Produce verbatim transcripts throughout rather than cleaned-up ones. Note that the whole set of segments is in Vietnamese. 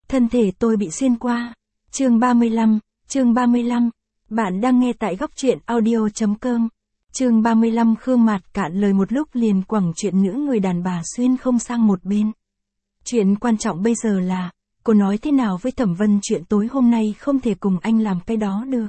Thân thể tôi bị xuyên qua. Chương ba mươi lăm, chương ba mươi lăm. Bạn đang nghe tại góc truyện audio.com. Chương ba mươi lăm. Khương Mạt cạn lời một lúc liền quẳng chuyện nữ người đàn bà xuyên không sang một bên. Chuyện quan trọng bây giờ là, cô nói thế nào với Thẩm Vân chuyện tối hôm nay không thể cùng anh làm cái đó được.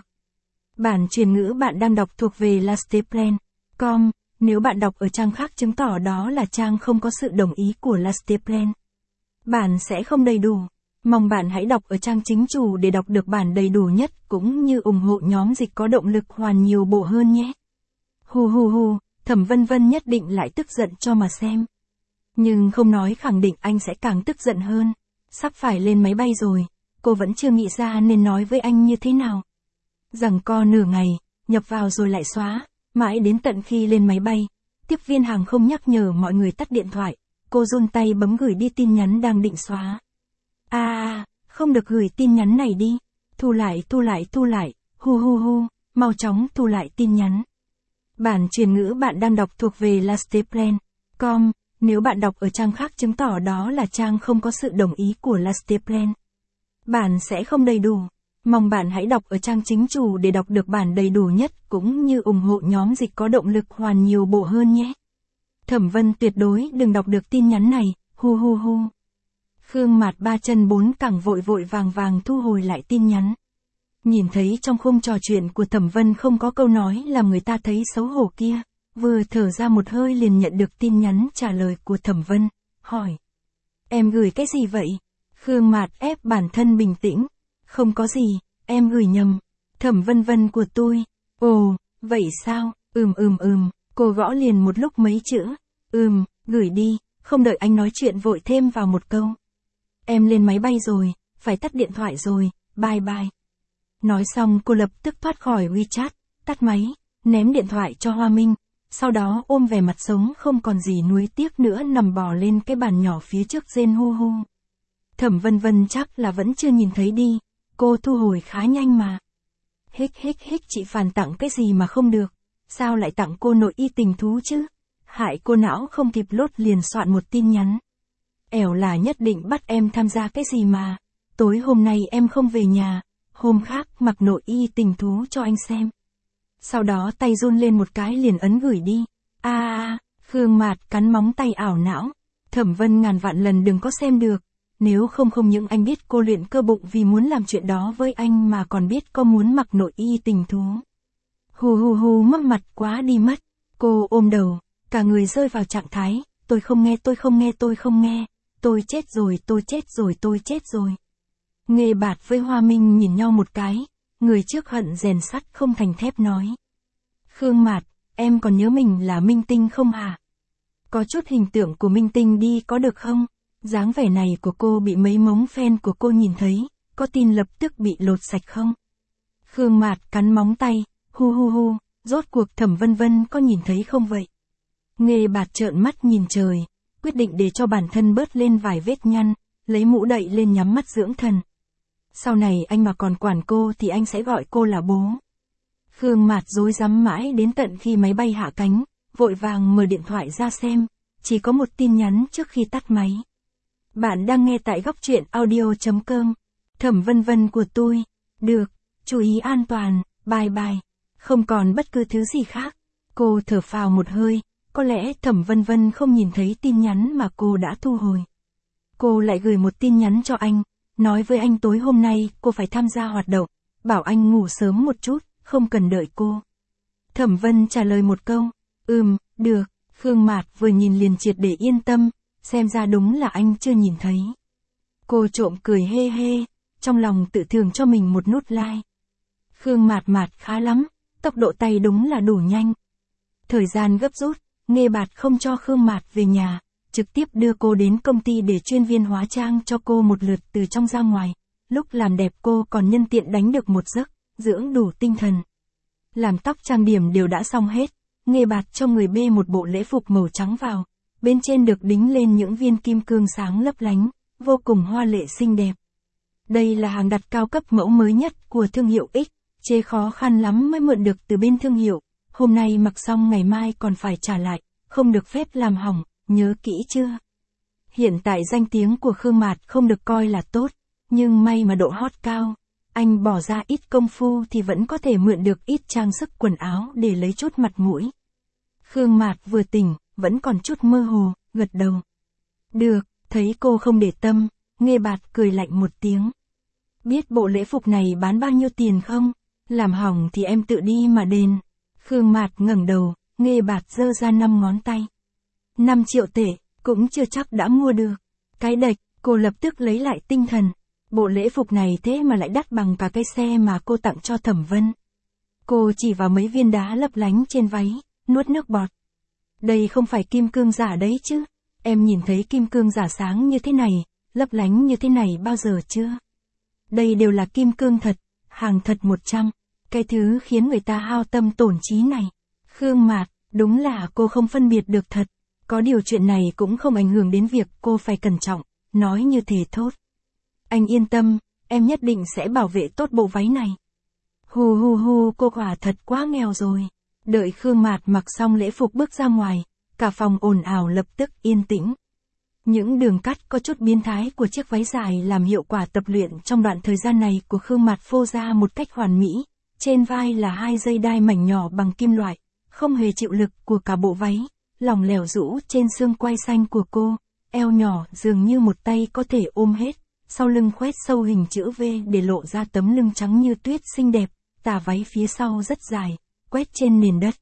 Bản truyền ngữ bạn đang đọc thuộc về lasteplan chấm com, nếu bạn đọc ở trang khác chứng tỏ đó là trang không có sự đồng ý của Lasteplan. Bản sẽ không đầy đủ. Mong bạn hãy đọc ở trang chính chủ để đọc được bản đầy đủ nhất cũng như ủng hộ nhóm dịch có động lực hoàn nhiều bộ hơn nhé. Hù hù hù, Thẩm Vân Vân nhất định lại tức giận cho mà xem. Nhưng không nói khẳng định anh sẽ càng tức giận hơn. Sắp phải lên máy bay rồi, cô vẫn chưa nghĩ ra nên nói với anh như thế nào. Giằng co nửa ngày, nhập vào rồi lại xóa, mãi đến tận khi lên máy bay. Tiếp viên hàng không nhắc nhở mọi người tắt điện thoại, cô run tay bấm gửi đi tin nhắn đang định xóa. À, à, không được gửi tin nhắn này đi. Thu lại, thu lại, thu lại, hu hu hu, mau chóng thu lại tin nhắn. Bản truyền ngữ bạn đang đọc thuộc về lasteplan chấm com, nếu bạn đọc ở trang khác chứng tỏ đó là trang không có sự đồng ý của Lasteplan. Bản sẽ không đầy đủ. Mong bạn hãy đọc ở trang chính chủ để đọc được bản đầy đủ nhất cũng như ủng hộ nhóm dịch có động lực hoàn nhiều bộ hơn nhé. Thẩm Vân tuyệt đối đừng đọc được tin nhắn này, hu hu hu. Khương Mạt ba chân bốn cẳng vội vội vàng vàng thu hồi lại tin nhắn. Nhìn thấy trong khung trò chuyện của Thẩm Vân không có câu nói làm người ta thấy xấu hổ kia, vừa thở ra một hơi liền nhận được tin nhắn trả lời của Thẩm Vân, hỏi. Em gửi cái gì vậy? Khương Mạt ép bản thân bình tĩnh. Không có gì, em gửi nhầm. Thẩm Vân Vân của tôi. Ồ, vậy sao? Ừm ừm ừm, cô gõ liền một lúc mấy chữ. Ừm, gửi đi, không đợi anh nói chuyện vội thêm vào một câu. Em lên máy bay rồi, phải tắt điện thoại rồi, bye bye. Nói xong cô lập tức thoát khỏi WeChat, tắt máy, ném điện thoại cho Hoa Minh. Sau đó ôm vẻ mặt sống không còn gì nuối tiếc nữa nằm bò lên cái bàn nhỏ phía trước rên hu hu. Thẩm Vân Vân chắc là vẫn chưa nhìn thấy đi, cô thu hồi khá nhanh mà. Hích hích hích, chị Phàn tặng cái gì mà không được, sao lại tặng cô nội y tình thú chứ? Hại cô não không kịp lốt liền soạn một tin nhắn. Ẻo là nhất định bắt em tham gia cái gì mà, tối hôm nay em không về nhà, hôm khác mặc nội y tình thú cho anh xem. Sau đó tay run lên một cái liền ấn gửi đi. A à, à, Khương Mạt cắn móng tay ảo não. Thẩm Vân ngàn vạn lần đừng có xem được. Nếu không không những anh biết cô luyện cơ bụng vì muốn làm chuyện đó với anh mà còn biết có muốn mặc nội y tình thú. Hù hù hù, mất mặt quá đi mất. Cô ôm đầu, cả người rơi vào trạng thái. Tôi không nghe, tôi không nghe, tôi không nghe. Tôi chết rồi, tôi chết rồi, tôi chết rồi. Nghê Bạt với Hoa Minh nhìn nhau một cái. Người trước hận rèn sắt không thành thép nói. Khương Mạt, em còn nhớ mình là Minh Tinh không hả? Có chút hình tượng của Minh Tinh đi có được không? Dáng vẻ này của cô bị mấy mống fan của cô nhìn thấy, có tin lập tức bị lột sạch không? Khương Mạt cắn móng tay, hu hu hu, rốt cuộc Thẩm Vân Vân có nhìn thấy không vậy? Nghê Bạt trợn mắt nhìn trời, quyết định để cho bản thân bớt lên vài vết nhăn, lấy mũ đậy lên nhắm mắt dưỡng thần. Sau này anh mà còn quản cô thì anh sẽ gọi cô là bố. Khương Mạt rối rắm mãi đến tận khi máy bay hạ cánh, vội vàng mở điện thoại ra xem, chỉ có một tin nhắn trước khi tắt máy. Bạn đang nghe tại góc truyện audio.com. Thẩm Vân Vân của tôi. Được, chú ý an toàn, bye bye. Không còn bất cứ thứ gì khác. Cô thở phào một hơi, có lẽ Thẩm Vân Vân không nhìn thấy tin nhắn mà cô đã thu hồi. Cô lại gửi một tin nhắn cho anh, nói với anh tối hôm nay cô phải tham gia hoạt động, bảo anh ngủ sớm một chút, không cần đợi cô. Thẩm Vân trả lời một câu, ừm, được. Khương Mạt vừa nhìn liền triệt để yên tâm, xem ra đúng là anh chưa nhìn thấy. Cô trộm cười hê hê, trong lòng tự thưởng cho mình một nút like. Khương Mạt Mạt khá lắm, tốc độ tay đúng là đủ nhanh. Thời gian gấp rút, Nghê Bạt không cho Khương Mạt về nhà, trực tiếp đưa cô đến công ty để chuyên viên hóa trang cho cô một lượt từ trong ra ngoài. Lúc làm đẹp cô còn nhân tiện đánh được một giấc, dưỡng đủ tinh thần. Làm tóc trang điểm đều đã xong hết, Nghê Bạt cho người bê một bộ lễ phục màu trắng vào. Bên trên được đính lên những viên kim cương sáng lấp lánh, vô cùng hoa lệ xinh đẹp. Đây là hàng đặt cao cấp mẫu mới nhất của thương hiệu X, chê khó khăn lắm mới mượn được từ bên thương hiệu. Hôm nay mặc xong ngày mai còn phải trả lại, không được phép làm hỏng, nhớ kỹ chưa? Hiện tại danh tiếng của Khương Mạt không được coi là tốt, Nhưng may mà độ hot cao, anh bỏ ra ít công phu thì vẫn có thể mượn được ít trang sức quần áo để lấy chút mặt mũi. Khương Mạt vừa tỉnh, vẫn còn chút mơ hồ, gật đầu. Được, thấy cô không để tâm, Nghê Bạt cười lạnh một tiếng. Biết bộ lễ phục này bán bao nhiêu tiền không? Làm hỏng thì em tự đi mà đền. Khương Mạt ngẩng đầu, Nghê Bạt giơ ra năm ngón tay. năm triệu tệ, cũng chưa chắc đã mua được. Cái đệch, cô lập tức lấy lại tinh thần. Bộ lễ phục này thế mà lại đắt bằng cả cái xe mà cô tặng cho Thẩm Vân. Cô chỉ vào mấy viên đá lấp lánh trên váy, nuốt nước bọt. Đây không phải kim cương giả đấy chứ. Em nhìn thấy kim cương giả sáng như thế này, lấp lánh như thế này bao giờ chưa? Đây đều là kim cương thật, hàng thật một trăm. Cái thứ khiến người ta hao tâm tổn trí này. Khương Mạt, đúng là cô không phân biệt được thật. Có điều chuyện này cũng không ảnh hưởng đến việc cô phải cẩn trọng, nói như thề thốt. Anh yên tâm, em nhất định sẽ bảo vệ tốt bộ váy này. Hù hù hù, cô quả thật quá nghèo rồi. Đợi Khương Mạt mặc xong lễ phục bước ra ngoài, cả phòng ồn ào lập tức yên tĩnh. Những đường cắt có chút biến thái của chiếc váy dài làm hiệu quả tập luyện trong đoạn thời gian này của Khương Mạt phô ra một cách hoàn mỹ. Trên vai là hai dây đai mảnh nhỏ bằng kim loại, không hề chịu lực của cả bộ váy, lỏng lẻo rũ trên xương quai xanh của cô, eo nhỏ dường như một tay có thể ôm hết, sau lưng khoét sâu hình chữ V để lộ ra tấm lưng trắng như tuyết xinh đẹp, tà váy phía sau rất dài, quét trên nền đất.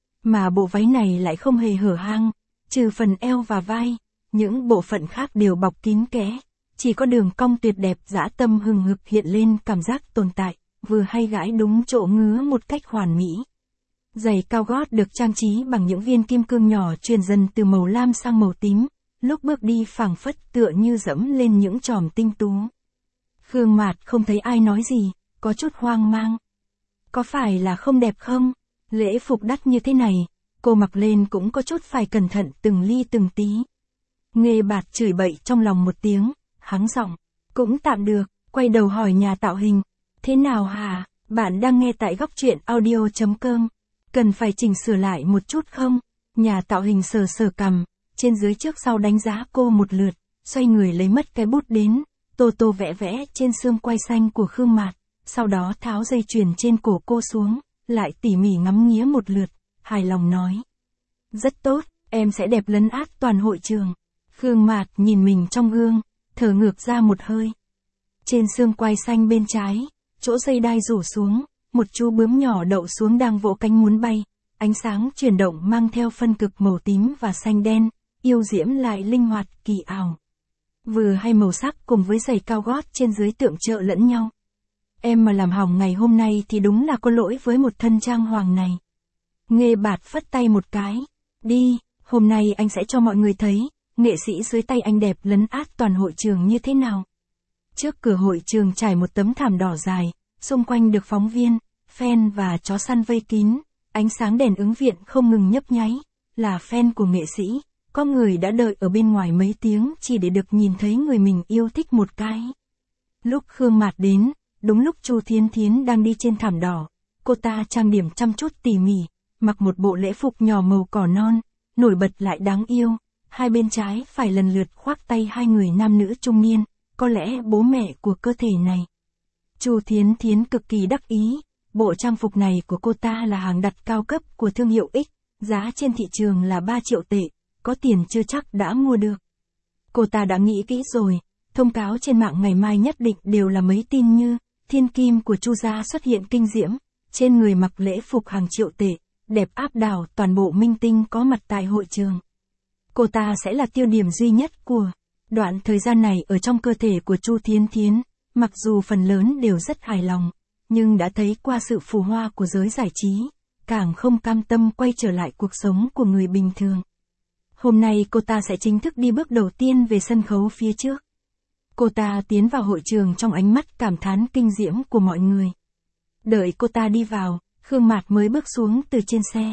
Mà bộ váy này lại không hề hở hang, trừ phần eo và vai, những bộ phận khác đều bọc kín kẽ, chỉ có đường cong tuyệt đẹp dã tâm hừng hực hiện lên cảm giác tồn tại, vừa hay gãi đúng chỗ ngứa một cách hoàn mỹ. Giày cao gót được trang trí bằng những viên kim cương nhỏ chuyển dần từ màu lam sang màu tím, lúc bước đi phảng phất tựa như dẫm lên những chòm tinh tú. Khương Mạt không thấy ai nói gì, có chút hoang mang. Có phải là không đẹp không? Lễ phục đắt như thế này, cô mặc lên cũng có chút phải cẩn thận từng ly từng tí. Nghê Bạt chửi bậy trong lòng một tiếng, hắng giọng, cũng tạm được, quay đầu hỏi nhà tạo hình. Thế nào hả? Bạn đang nghe tại góc truyện audio chấm com. Cần phải chỉnh sửa lại một chút không? Nhà tạo hình sờ sờ cằm, trên dưới trước sau đánh giá cô một lượt, xoay người lấy mất cái bút đến, tô tô vẽ vẽ trên xương quai xanh của Khương Mạt, sau đó tháo dây chuyền trên cổ cô xuống, lại tỉ mỉ ngắm nghía một lượt, hài lòng nói. Rất tốt, em sẽ đẹp lấn át toàn hội trường. Khương Mạt nhìn mình trong gương, thở ngược ra một hơi. Trên xương quai xanh bên trái, chỗ dây đai rủ xuống, một chú bướm nhỏ đậu xuống đang vỗ cánh muốn bay, ánh sáng chuyển động mang theo phân cực màu tím và xanh đen, yêu diễm lại linh hoạt, kỳ ảo. Vừa hay màu sắc cùng với giày cao gót trên dưới tượng trợ lẫn nhau. Em mà làm hỏng ngày hôm nay thì đúng là có lỗi với một thân trang hoàng này. Nghê Bạt phất tay một cái. Đi, hôm nay anh sẽ cho mọi người thấy, nghệ sĩ dưới tay anh đẹp lấn át toàn hội trường như thế nào. Trước cửa hội trường trải một tấm thảm đỏ dài, xung quanh được phóng viên, fan và chó săn vây kín, ánh sáng đèn ứng viện không ngừng nhấp nháy, là fan của nghệ sĩ, có người đã đợi ở bên ngoài mấy tiếng chỉ để được nhìn thấy người mình yêu thích một cái. Lúc Khương Mạt đến, đúng lúc Chu Thiến Thiến đang đi trên thảm đỏ, cô ta trang điểm chăm chút tỉ mỉ, mặc một bộ lễ phục nhỏ màu cỏ non, nổi bật lại đáng yêu, hai bên trái phải lần lượt khoác tay hai người nam nữ trung niên, có lẽ bố mẹ của cơ thể này. Chu Thiến Thiến cực kỳ đắc ý, bộ trang phục này của cô ta là hàng đặt cao cấp của thương hiệu X, giá trên thị trường là ba triệu tệ, có tiền chưa chắc đã mua được. Cô ta đã nghĩ kỹ rồi, thông cáo trên mạng ngày mai nhất định đều là mấy tin như, thiên kim của Chu gia xuất hiện kinh diễm, trên người mặc lễ phục hàng triệu tệ, đẹp áp đảo toàn bộ minh tinh có mặt tại hội trường. Cô ta sẽ là tiêu điểm duy nhất của đoạn thời gian này ở trong cơ thể của Chu Thiến Thiến, mặc dù phần lớn đều rất hài lòng, nhưng đã thấy qua sự phù hoa của giới giải trí, càng không cam tâm quay trở lại cuộc sống của người bình thường. Hôm nay cô ta sẽ chính thức đi bước đầu tiên về sân khấu phía trước. Cô ta tiến vào hội trường trong ánh mắt cảm thán kinh diễm của mọi người. Đợi cô ta đi vào, Khương Mạt mới bước xuống từ trên xe.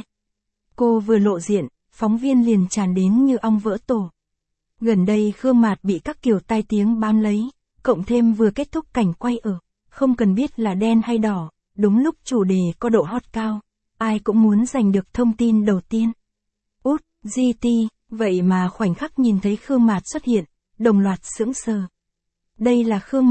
Cô vừa lộ diện, phóng viên liền tràn đến như ong vỡ tổ. Gần đây Khương Mạt bị các kiểu tai tiếng bám lấy, cộng thêm vừa kết thúc cảnh quay ở, không cần biết là đen hay đỏ, đúng lúc chủ đề có độ hot cao, ai cũng muốn giành được thông tin đầu tiên. Út, giê tê, vậy mà khoảnh khắc nhìn thấy Khương Mạt xuất hiện, đồng loạt sững sờ. Đây là Khương Mạt,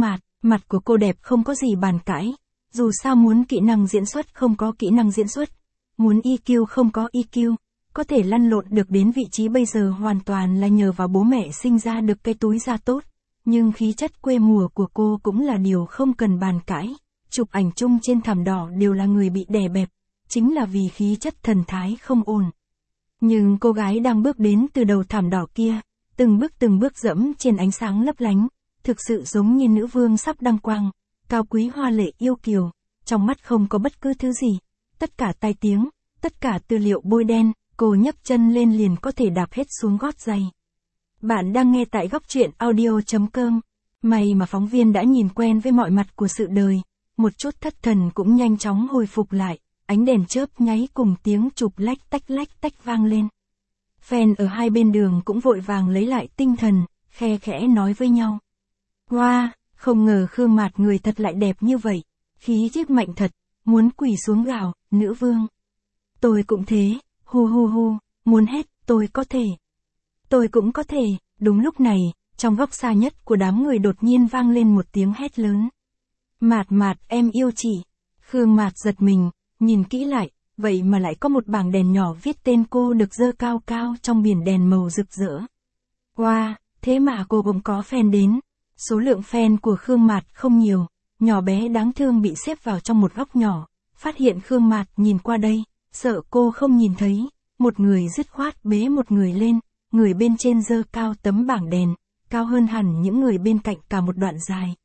Mặt của cô đẹp không có gì bàn cãi. Dù sao muốn kỹ năng diễn xuất không có kỹ năng diễn xuất. Muốn e quy không có e quy. Có thể lăn lộn được đến vị trí bây giờ hoàn toàn là nhờ vào bố mẹ sinh ra được cái túi da tốt. Nhưng khí chất quê mùa của cô cũng là điều không cần bàn cãi. Chụp ảnh chung trên thảm đỏ đều là người bị đè bẹp. Chính là vì khí chất thần thái không ổn. Nhưng cô gái đang bước đến từ đầu thảm đỏ kia, từng bước từng bước dẫm trên ánh sáng lấp lánh, thực sự giống như nữ vương sắp đăng quang, cao quý hoa lệ yêu kiều, trong mắt không có bất cứ thứ gì, tất cả tai tiếng, tất cả tư liệu bôi đen, cô nhấc chân lên liền có thể đạp hết xuống gót giày. Bạn đang nghe tại góc truyện audio chấm com. May mà phóng viên đã nhìn quen với mọi mặt của sự đời, một chút thất thần cũng nhanh chóng hồi phục lại. Ánh đèn chớp nháy cùng tiếng chụp lách tách lách tách vang lên. Fan ở hai bên đường cũng vội vàng lấy lại tinh thần, khe khẽ nói với nhau. Wow, không ngờ Khương Mạt người thật lại đẹp như vậy, khí chất mạnh thật, muốn quỳ xuống gào, nữ vương. Tôi cũng thế, hu hu hu, muốn hết, tôi có thể. Tôi cũng có thể, đúng lúc này, trong góc xa nhất của đám người đột nhiên vang lên một tiếng hét lớn. Mạt Mạt em yêu chị. Khương Mạt giật mình. Nhìn kỹ lại, vậy mà lại có một bảng đèn nhỏ viết tên cô được dơ cao cao trong biển đèn màu rực rỡ. Wow, thế mà cô cũng có fan đến. Số lượng fan của Khương Mạt không nhiều, nhỏ bé đáng thương bị xếp vào trong một góc nhỏ. Phát hiện Khương Mạt nhìn qua đây, sợ cô không nhìn thấy. Một người dứt khoát bế một người lên, người bên trên dơ cao tấm bảng đèn, cao hơn hẳn những người bên cạnh cả một đoạn dài.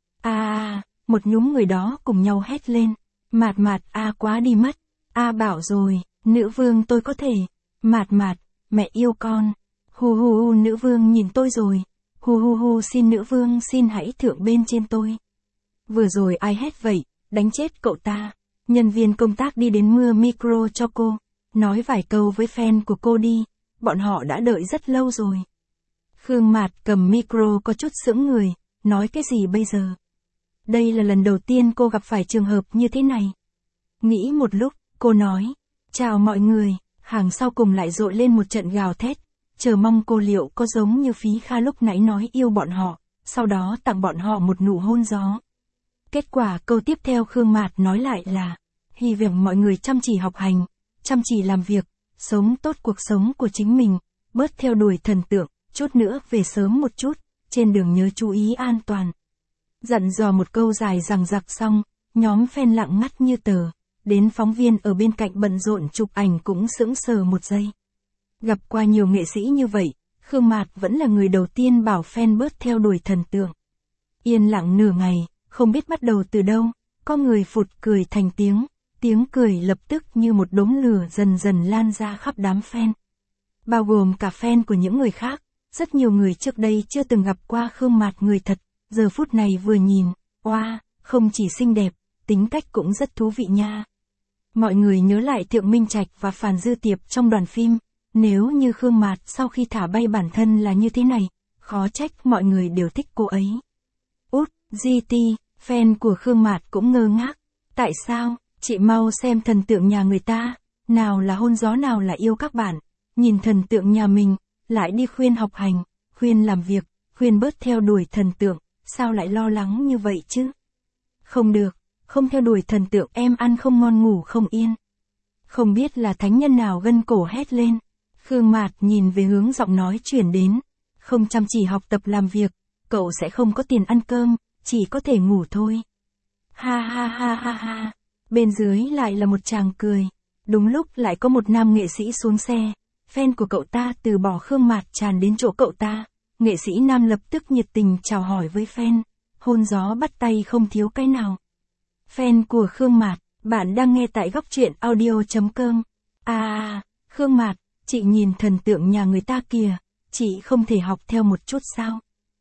À, một nhúm người đó cùng nhau hét lên. Mạt Mạt a quá đi mất, a bảo rồi, nữ vương tôi có thể, Mạt Mạt, mẹ yêu con, hu hu hu nữ vương nhìn tôi rồi, hu hu hu xin nữ vương xin hãy thượng bên trên tôi. Vừa rồi ai hét vậy, đánh chết cậu ta, nhân viên công tác đi đến mưa micro cho cô, nói vài câu với fan của cô đi, bọn họ đã đợi rất lâu rồi. Khương Mạt cầm micro có chút sững người, nói cái gì bây giờ? Đây là lần đầu tiên cô gặp phải trường hợp như thế này. Nghĩ một lúc, cô nói, chào mọi người, hàng sau cùng lại dội lên một trận gào thét, chờ mong cô liệu có giống như Phí Kha lúc nãy nói yêu bọn họ, sau đó tặng bọn họ một nụ hôn gió. Kết quả câu tiếp theo Khương Mạt nói lại là, hy vọng mọi người chăm chỉ học hành, chăm chỉ làm việc, sống tốt cuộc sống của chính mình, bớt theo đuổi thần tượng, chút nữa về sớm một chút, trên đường nhớ chú ý an toàn. Dặn dò một câu dài dằng dặc xong, nhóm fan lặng ngắt như tờ, đến phóng viên ở bên cạnh bận rộn chụp ảnh cũng sững sờ một giây. Gặp qua nhiều nghệ sĩ như vậy, Khương Mạt vẫn là người đầu tiên bảo fan bớt theo đuổi thần tượng. Yên lặng nửa ngày, không biết bắt đầu từ đâu, có người phụt cười thành tiếng, tiếng cười lập tức như một đốm lửa dần dần lan ra khắp đám fan. Bao gồm cả fan của những người khác, rất nhiều người trước đây chưa từng gặp qua Khương Mạt người thật. Giờ phút này vừa nhìn, oa, wow, không chỉ xinh đẹp, tính cách cũng rất thú vị nha. Mọi người nhớ lại Thượng Minh Trạch và Phàn Dư Tiệp trong đoàn phim, nếu như Khương Mạt sau khi thả bay bản thân là như thế này, khó trách mọi người đều thích cô ấy. Út, giê tê, fan của Khương Mạt cũng ngơ ngác, tại sao, chị mau xem thần tượng nhà người ta, nào là hôn gió nào là yêu các bạn, nhìn thần tượng nhà mình, lại đi khuyên học hành, khuyên làm việc, khuyên bớt theo đuổi thần tượng. Sao lại lo lắng như vậy chứ? Không được, không theo đuổi thần tượng em ăn không ngon ngủ không yên. Không biết là thánh nhân nào gân cổ hét lên. Khương Mạt nhìn về hướng giọng nói chuyển đến. Không chăm chỉ học tập làm việc, cậu sẽ không có tiền ăn cơm, chỉ có thể ngủ thôi. Ha ha ha ha ha. Bên dưới lại là một chàng cười. Đúng lúc lại có một nam nghệ sĩ xuống xe. Fan của cậu ta từ bỏ Khương Mạt tràn đến chỗ cậu ta. Nghệ sĩ nam lập tức nhiệt tình chào hỏi với fan, hôn gió bắt tay không thiếu cái nào. Fan của Khương Mạt, bạn đang nghe tại góc truyện audio chấm com. À, Khương Mạt, chị nhìn thần tượng nhà người ta kìa, chị không thể học theo một chút sao?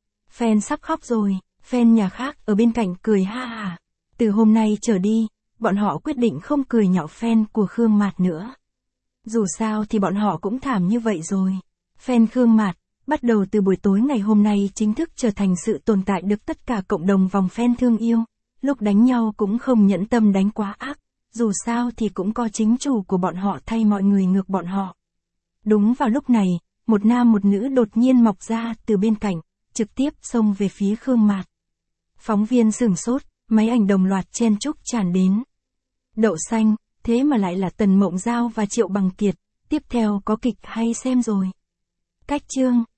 Fan sắp khóc rồi, fan nhà khác ở bên cạnh cười ha ha. Từ hôm nay trở đi, bọn họ quyết định không cười nhạo fan của Khương Mạt nữa. Dù sao thì bọn họ cũng thảm như vậy rồi. Fan Khương Mạt, bắt đầu từ buổi tối ngày hôm nay chính thức trở thành sự tồn tại được tất cả cộng đồng vòng fan thương yêu. Lúc đánh nhau cũng không nhẫn tâm đánh quá ác, dù sao thì cũng có chính chủ của bọn họ thay mọi người ngược bọn họ. Đúng vào lúc này, một nam một nữ đột nhiên mọc ra từ bên cạnh, trực tiếp xông về phía Khương Mạt. Phóng viên sửng sốt, máy ảnh đồng loạt chen chúc tràn đến. Đậu xanh, thế mà lại là Tần Mộng Giao và Triệu Bằng Kiệt, tiếp theo có kịch hay xem rồi. Cách chương,